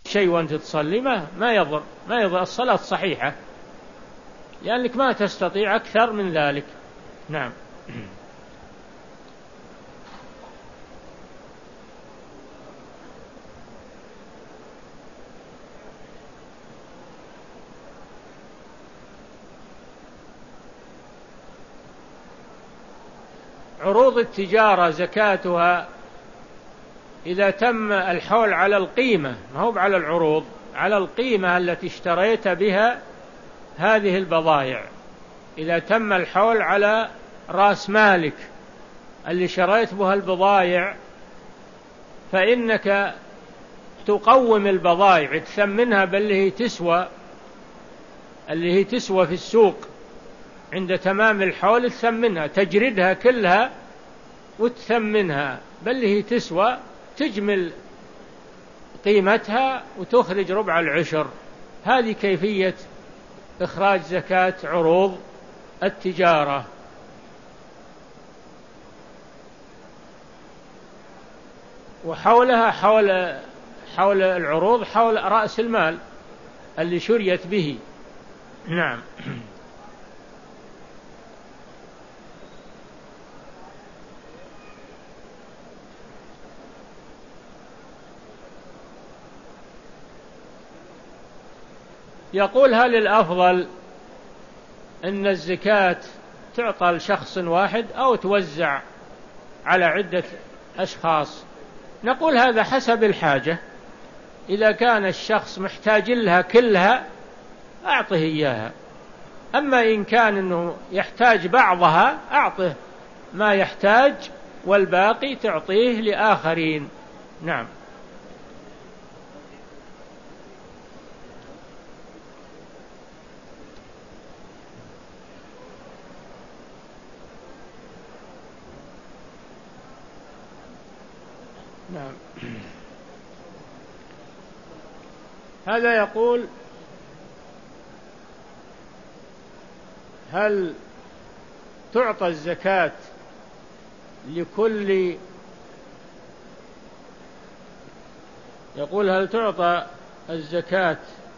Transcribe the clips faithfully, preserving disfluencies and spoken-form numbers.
شيء وأنت تصلي ما ما يضر ما يضر الصلاة صحيحة لأنك ما تستطيع أكثر من ذلك. نعم. عروض التجارة زكاتها إذا تم الحول على القيمة، ما هو على العروض، على القيمة التي اشتريت بها هذه البضائع. إذا تم الحول على رأس مالك اللي شريت بها البضائع فإنك تقوم البضائع، تثمنها باللي هي تسوى، اللي هي تسوى في السوق عند تمام الحول، تثمنها تجردها كلها وتثمنها باللي هي تسوى، تجمل قيمتها وتخرج ربع العشر. هذه كيفية إخراج زكاة عروض التجارة. وحولها حول حول العروض حول رأس المال اللي شريت به. نعم. يقول هل الأفضل أن الزكاة تعطى لشخص واحد أو توزع على عدة أشخاص؟ نقول هذا حسب الحاجة. إذا كان الشخص محتاج لها كلها أعطه إياها، أما إن كان أنه يحتاج بعضها أعطه ما يحتاج والباقي تعطيه لآخرين. نعم. نعم. هذا يقول هل تعطى الزكاة لكل يقول هل تعطى الزكاة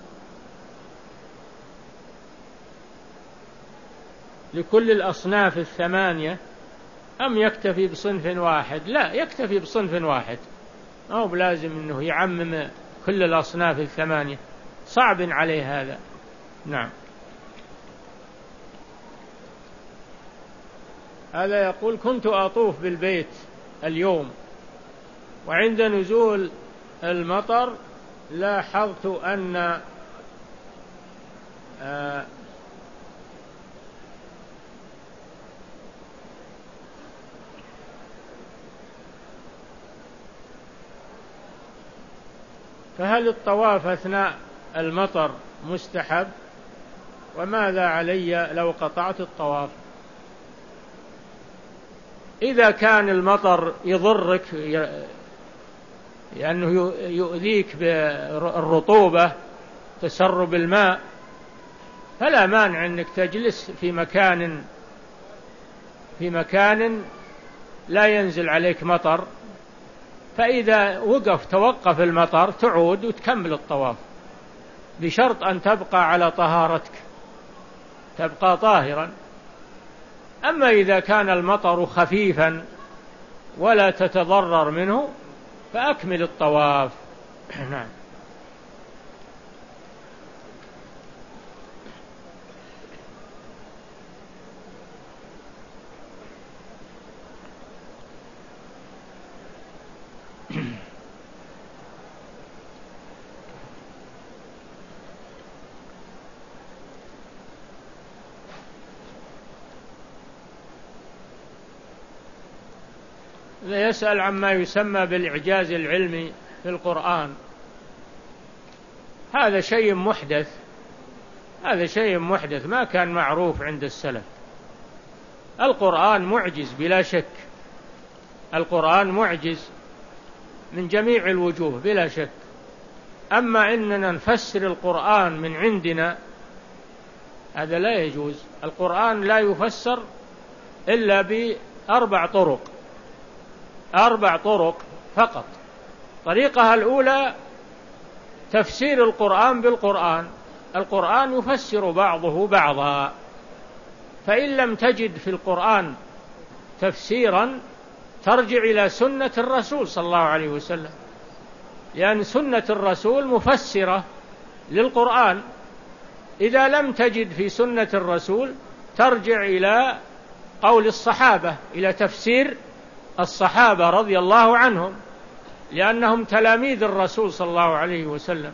لكل الأصناف الثمانية أم يكتفي بصنف واحد؟ لا، يكتفي بصنف واحد، أو بلازم أنه يعمم كل الأصناف الثمانية، صعب عليه هذا. نعم. هذا يقول كنت أطوف بالبيت اليوم وعند نزول المطر لاحظت أن آه فهل الطواف أثناء المطر مستحب؟ وماذا علي لو قطعت الطواف؟ إذا كان المطر يضرك لأنه يؤذيك بالرطوبة تسرب الماء فلا مانع أنك تجلس في مكان في مكان لا ينزل عليك مطر، فإذا وقف توقف المطر تعود وتكمل الطواف بشرط أن تبقى على طهارتك، تبقى طاهرا. أما إذا كان المطر خفيفا ولا تتضرر منه فأكمل الطواف. نعم. يسأل عما يسمى بالإعجاز العلمي في القرآن. هذا شيء محدث، هذا شيء محدث ما كان معروف عند السلف. القرآن معجز بلا شك، القرآن معجز من جميع الوجوه بلا شك. أما إننا نفسر القرآن من عندنا هذا لا يجوز. القرآن لا يفسر إلا بأربع طرق، أربع طرق فقط. طريقها الأولى تفسير القرآن بالقرآن، القرآن يفسر بعضه بعضا، فإن لم تجد في القرآن تفسيرا ترجع إلى سنة الرسول صلى الله عليه وسلم، لأن سنة الرسول مفسرة للقرآن. إذا لم تجد في سنة الرسول ترجع إلى قول الصحابة، إلى تفسير الصحابة رضي الله عنهم، لأنهم تلاميذ الرسول صلى الله عليه وسلم.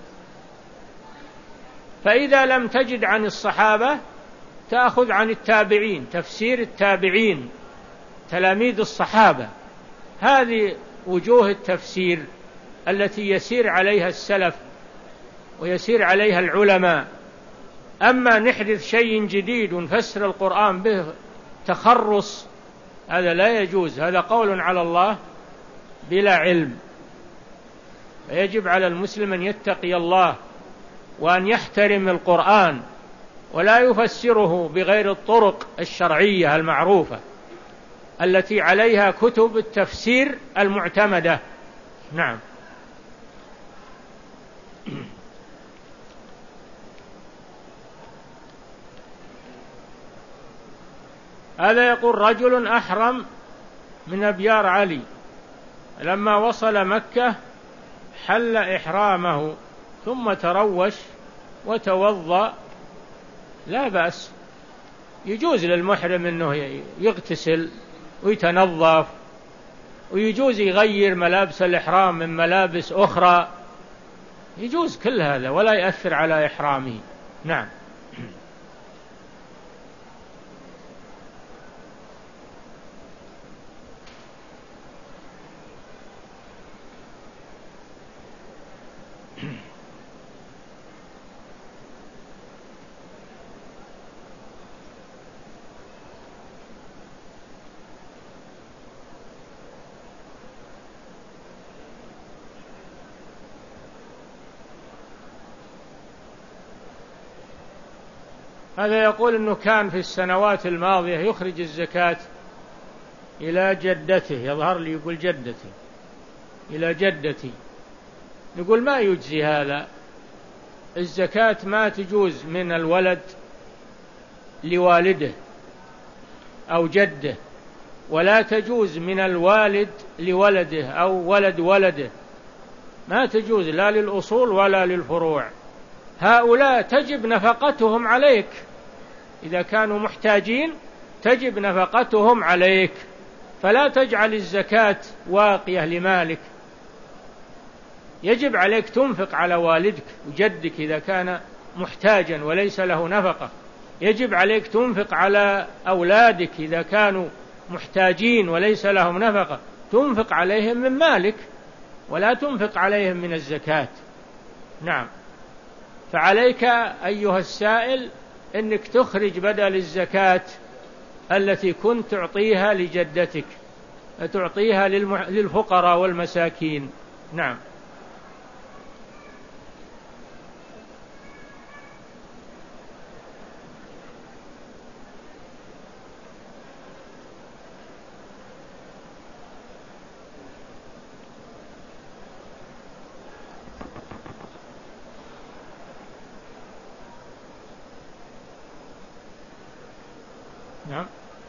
فإذا لم تجد عن الصحابة تأخذ عن التابعين، تفسير التابعين تلاميذ الصحابة. هذه وجوه التفسير التي يسير عليها السلف ويسير عليها العلماء. أما نحدث شيء جديد ونفسر القرآن به تخرص، هذا لا يجوز، هذا قول على الله بلا علم. فيجب على المسلم أن يتقي الله وأن يحترم القرآن ولا يفسره بغير الطرق الشرعية المعروفة التي عليها كتب التفسير المعتمدة. نعم. هذا يقول رجل أحرم من أبيار علي، لما وصل مكة حل إحرامه ثم تروش وتوضأ، لا بأس، يجوز للمحرم أنه يغتسل ويتنظف، ويجوز يغير ملابس الإحرام من ملابس أخرى، يجوز كل هذا ولا يؤثر على إحرامه. نعم. هذا يقول أنه كان في السنوات الماضية يخرج الزكاة إلى جدته، يظهر لي يقول جدتي، إلى جدتي. نقول ما يجزي هذا، الزكاة ما تجوز من الولد لوالده أو جده، ولا تجوز من الوالد لولده أو ولد ولده، ما تجوز لا للأصول ولا للفروع. هؤلاء تجب نفقتهم عليك، إذا كانوا محتاجين تجب نفقتهم عليك، فلا تجعل الزكاة واقية لمالك، يجب عليك تنفق على والدك وجدك إذا كان محتاجا وليس له نفقة، يجب عليك تنفق على أولادك إذا كانوا محتاجين وليس لهم نفقة، تنفق عليهم من مالك ولا تنفق عليهم من الزكاة. نعم. فعليك أيها السائل أنك تخرج بدل الزكاة التي كنت تعطيها لجدتك تعطيها للفقراء والمساكين. نعم. نعم.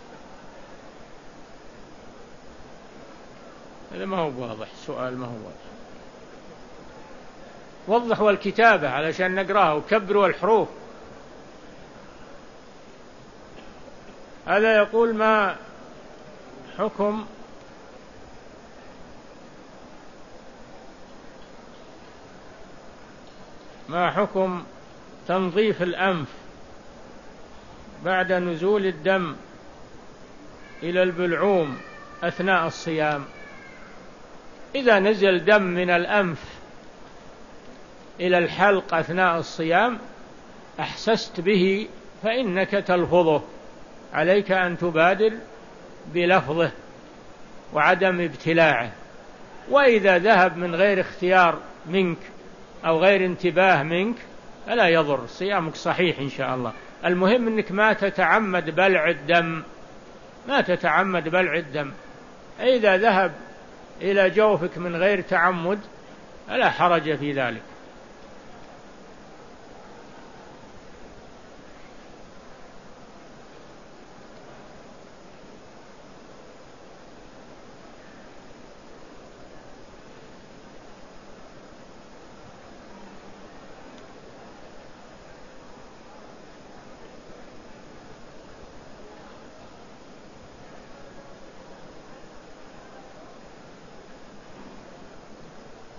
هذا ما هو واضح، سؤال ما هو واضح، وضحوا الكتابة علشان نقرأها وكبروا الحروف. هذا يقول ما حكم ما حكم تنظيف الأنف بعد نزول الدم إلى البلعوم أثناء الصيام؟ إذا نزل دم من الأنف إلى الحلق أثناء الصيام أحسست به فإنك تلفظه، عليك أن تبادر بلفظه وعدم ابتلاعه. وإذا ذهب من غير اختيار منك أو غير انتباه منك فلا يضر، صيامك صحيح إن شاء الله. المهم أنك ما تتعمد بلع الدم، ما تتعمد بلع الدم. إذا ذهب إلى جوفك من غير تعمد فلا حرج في ذلك.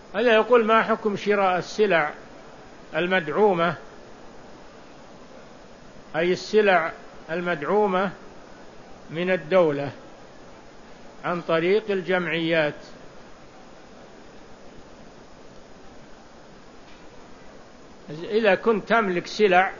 هذا يقول: ما حكم شراء السلع المدعومة، أي السلع المدعومة من الدولة عن طريق الجمعيات؟ إذا كنت تملك سلع،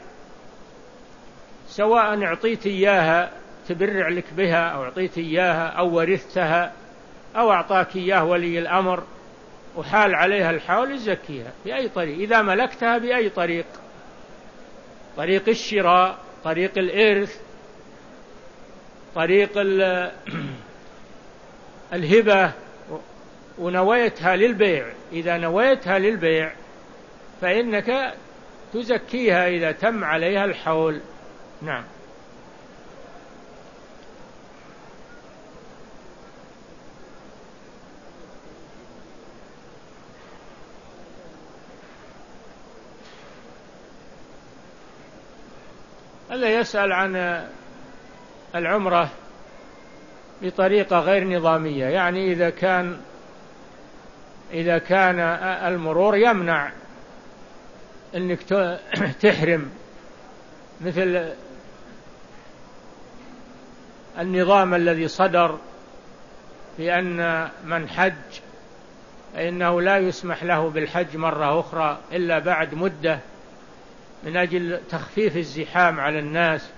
سواء أعطيت إياها تبرع لك بها، أو أعطيت إياها، أو ورثتها، أو أعطاك إياه ولي الأمر وحال عليها الحول، زكيها بأي طريق إذا ملكتها، بأي طريق، طريق الشراء، طريق الإرث، طريق الهبة، ونويتها للبيع. إذا نويتها للبيع فإنك تزكيها إذا تم عليها الحول. نعم. هذا يسأل عن العمرة بطريقة غير نظامية، يعني إذا كان إذا كان المرور يمنع أنك تحرم، مثل النظام الذي صدر في أن من حج فإنه لا يسمح له بالحج مرة أخرى إلا بعد مدة، من أجل تخفيف الزحام على الناس.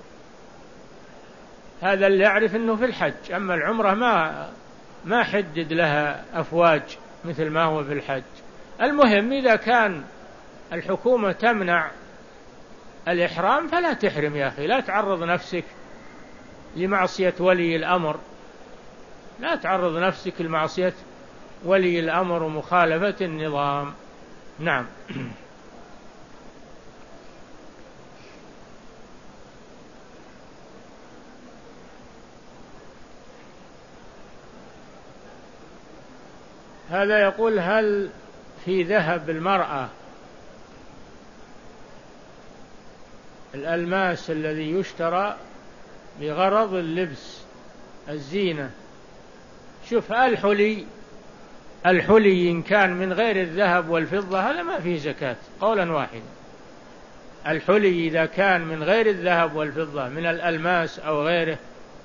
هذا اللي يعرف أنه في الحج، أما العمرة ما ما حدد لها أفواج مثل ما هو في الحج. المهم إذا كان الحكومة تمنع الإحرام فلا تحرم يا أخي، لا تعرض نفسك لمعصية ولي الأمر، لا تعرض نفسك لمعصية ولي الأمر ومخالفة النظام. نعم. هذا يقول: هل في ذهب المرأة الألماس الذي يشترى بغرض اللبس الزينة؟ شوف، الحلي الحلي إن كان من غير الذهب والفضة هذا ما فيه زكاة قولا واحدا. الحلي إذا كان من غير الذهب والفضة، من الألماس أو غيره،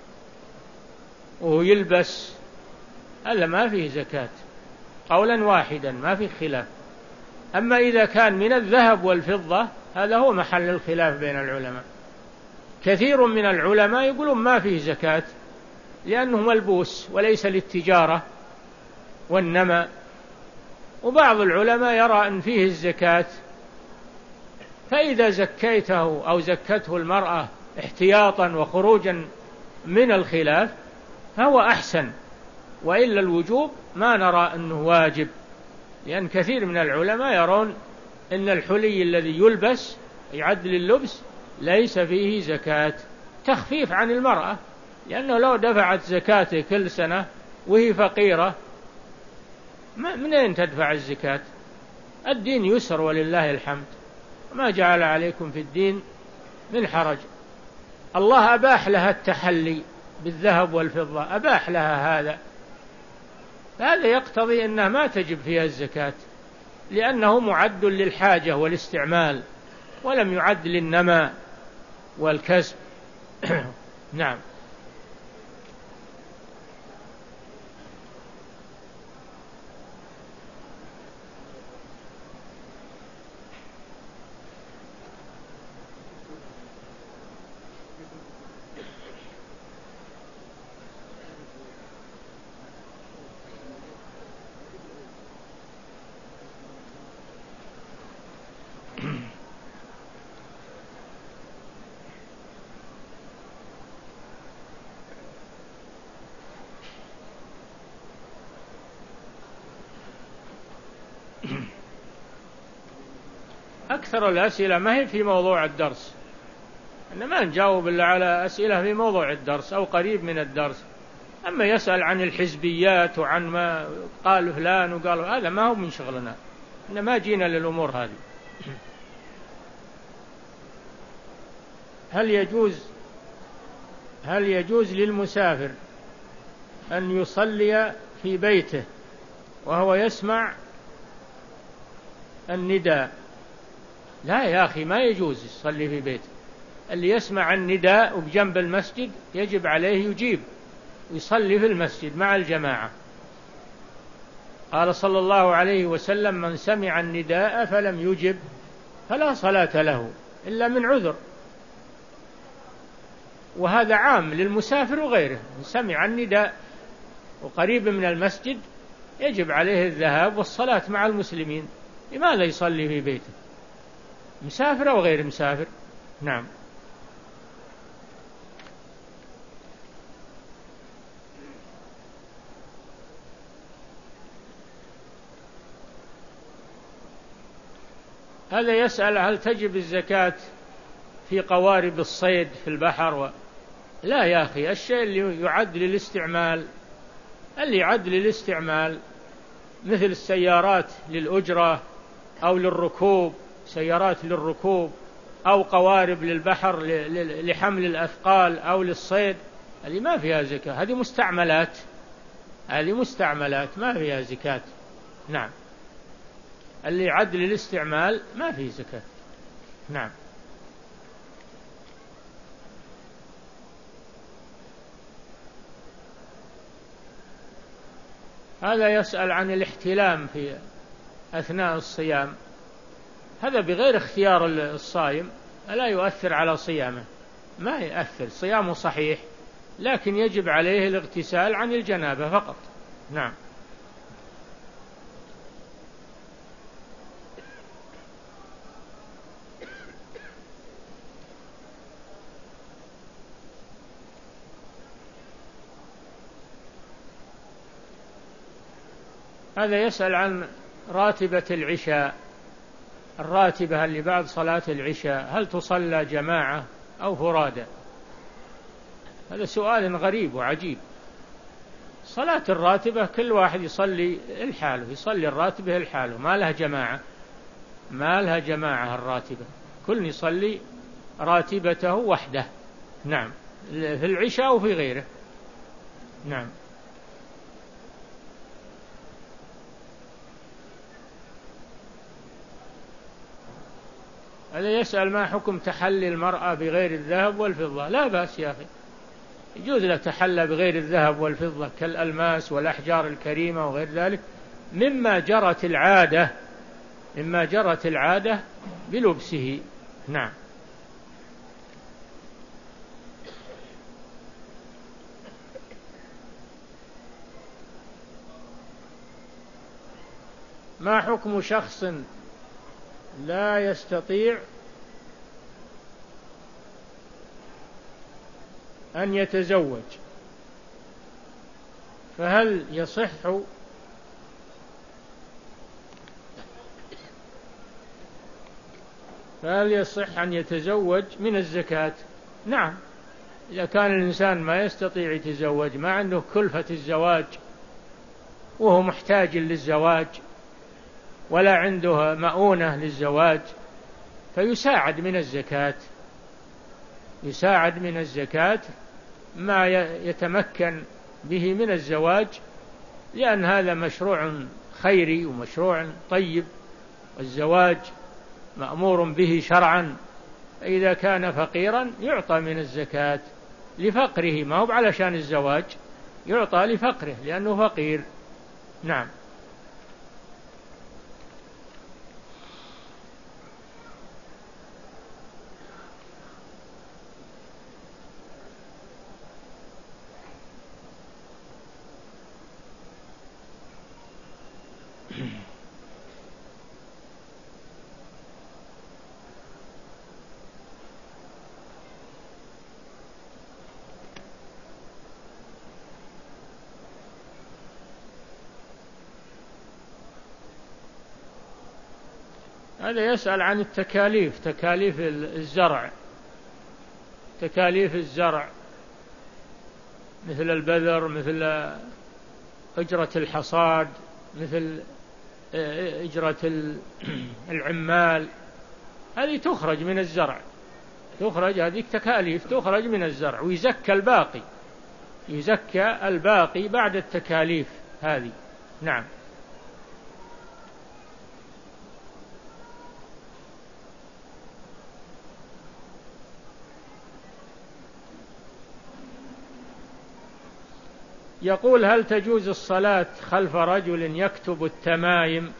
وهو يلبس، هذا ما فيه زكاة قولا واحدا، ما فيه خلاف. أما إذا كان من الذهب والفضة هذا هو محل الخلاف بين العلماء. كثير من العلماء يقولون ما فيه زكاة لأنه ملبوس وليس للتجارة والنمى، وبعض العلماء يرى أن فيه الزكاة، فإذا زكيته أو زكته المرأة احتياطا وخروجا من الخلاف فهو أحسن، وإلا الوجوب ما نرى أنه واجب، لأن كثير من العلماء يرون أن الحلي الذي يلبس يعد لللبس ليس فيه زكاة، تخفيف عن المرأة، لأنه لو دفعت زكاته كل سنة وهي فقيرة من أين تدفع الزكاة؟ الدين يسر ولله الحمد، ما جعل عليكم في الدين من حرج. الله أباح لها التحلي بالذهب والفضة، أباح لها هذا، هذا يقتضي أنها ما تجب فيها الزكاة، لأنه معد للحاجة والاستعمال، ولم يعد للنمى والكسب. نعم. أكثر الأسئلة ما هي في موضوع الدرس، إنما نجاوب إلا على أسئلة في موضوع الدرس أو قريب من الدرس. أما يسأل عن الحزبيات وعن ما قال فلان وقالوا، هذا ما هو من شغلنا، إنما جينا للأمور هذه. هل يجوز هل يجوز للمسافر أن يصلي في بيته وهو يسمع النداء. لا يا أخي، ما يجوز يصلي في بيته. اللي يسمع النداء وبجنب المسجد يجب عليه يجيب ويصلي في المسجد مع الجماعة. قال صلى الله عليه وسلم: من سمع النداء فلم يجب فلا صلاة له إلا من عذر. وهذا عام للمسافر وغيره. من سمع النداء وقريب من المسجد يجب عليه الذهاب والصلاة مع المسلمين. لماذا يصلي في بيته؟ مسافر أو غير مسافر. نعم. هذا يسأل: هل تجب الزكاة في قوارب الصيد في البحر؟ و... لا يا أخي، الشيء اللي يعد للاستعمال، اللي يعد للاستعمال مثل السيارات للأجرة أو للركوب، سيارات للركوب أو قوارب للبحر لحمل الأثقال أو للصيد، هذه ما فيها زكاة. هذه مستعملات، هذه مستعملات ما فيها زكاة. نعم. اللي يعد للاستعمال ما فيه زكاة. نعم. هذا يسأل عن الاحتلام في أثناء الصيام. هذا بغير اختيار الصائم، لا يؤثر على صيامه، ما يؤثر، صيامه صحيح، لكن يجب عليه الاغتسال عن الجنابة فقط. نعم. هذا يسأل عن راتبة العشاء، الراتبة اللي بعد صلاة العشاء، هل تصلى جماعة أو فرادى؟ هذا سؤال غريب وعجيب. صلاة الراتبة كل واحد يصلي الحاله، يصلي الراتبة الحاله، ما لها جماعة، ما لها جماعة الراتبة، كل يصلي راتبته وحده. نعم، في العشاء وفي غيره. نعم. هذا يسأل: ما حكم تحلي المرأة بغير الذهب والفضة؟ لا بأس يا أخي، يجوز له تحلى بغير الذهب والفضة كالألماس والأحجار الكريمة وغير ذلك، مما جرت العادة، مما جرت العادة بلبسه. نعم. ما حكم شخص لا يستطيع أن يتزوج، فهل يصح فهل يصح أن يتزوج من الزكاة؟ نعم، إذا كان الإنسان ما يستطيع يتزوج، ما عنده كلفة الزواج وهو محتاج للزواج ولا عنده مؤونة للزواج، فيساعد من الزكاة، يساعد من الزكاة ما يتمكن به من الزواج، لأن هذا مشروع خيري ومشروع طيب، والزواج مأمور به شرعا. إذا كان فقيرا يعطى من الزكاة لفقره، ما هو علشان الزواج، يعطى لفقره لأنه فقير. نعم. هذا يسأل عن التكاليف، تكاليف الزرع، تكاليف الزرع مثل البذر، مثل أجرة الحصاد، مثل أجرة العمال، هذه تخرج من الزرع، تخرج هذه تكاليف تخرج من الزرع، ويزكى الباقي، يزكى الباقي بعد التكاليف هذه. نعم. يقول: هل تجوز الصلاة خلف رجل يكتب التمايم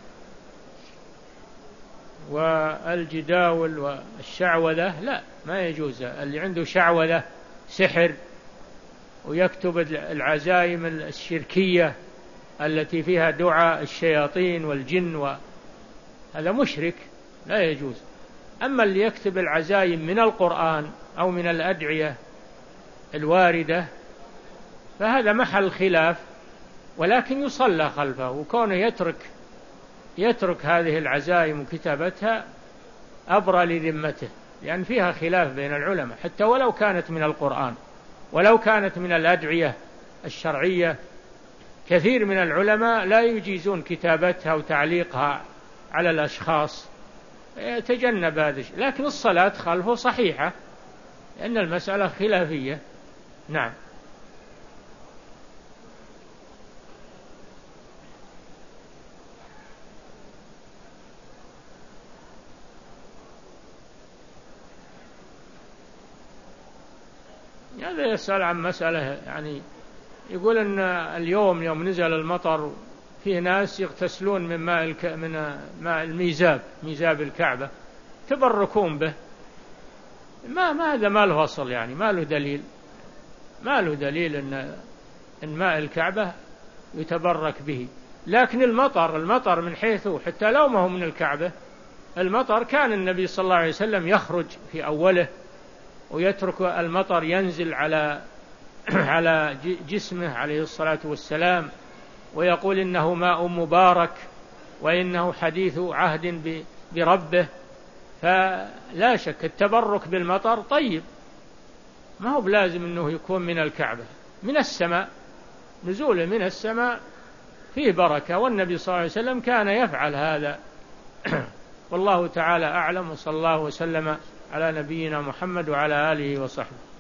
والجداول والشعوذة؟ لا، ما يجوز. اللي عنده شعوذة سحر ويكتب العزائم الشركية التي فيها دعاء الشياطين والجن وهذا مشرك، لا يجوز. أما اللي يكتب العزائم من القرآن أو من الأدعية الواردة فهذا محل خلاف، ولكن يصلى خلفه، وكونه يترك يترك هذه العزائم وكتابتها أبرى لذمته، لأن فيها خلاف بين العلماء، حتى ولو كانت من القرآن ولو كانت من الأدعية الشرعية. كثير من العلماء لا يجيزون كتابتها وتعليقها على الأشخاص، يتجنب هذا، لكن الصلاة خلفه صحيحة لأن المسألة خلافية. نعم. هذا يسأل عن مسألة، يعني يقول أن اليوم يوم نزل المطر فيه ناس يغتسلون من ماء الك... من ماء الميزاب، ميزاب الكعبة، تبركون به. ما ما هذا ما له أصل، يعني ما له دليل، ما له دليل أن إن ماء الكعبة يتبرك به. لكن المطر المطر من حيث حتى لو ما هو من الكعبة، المطر كان النبي صلى الله عليه وسلم يخرج في أوله ويترك المطر ينزل على على جسمه عليه الصلاة والسلام، ويقول إنه ماء مبارك وإنه حديث عهد بربه. فلا شك التبرك بالمطر طيب، ما هو بلازم أنه يكون من الكعبة، من السماء، نزوله من السماء فيه بركة، والنبي صلى الله عليه وسلم كان يفعل هذا. والله تعالى أعلم، وصلى الله وسلم على نبينا محمد وعلى آله وصحبه.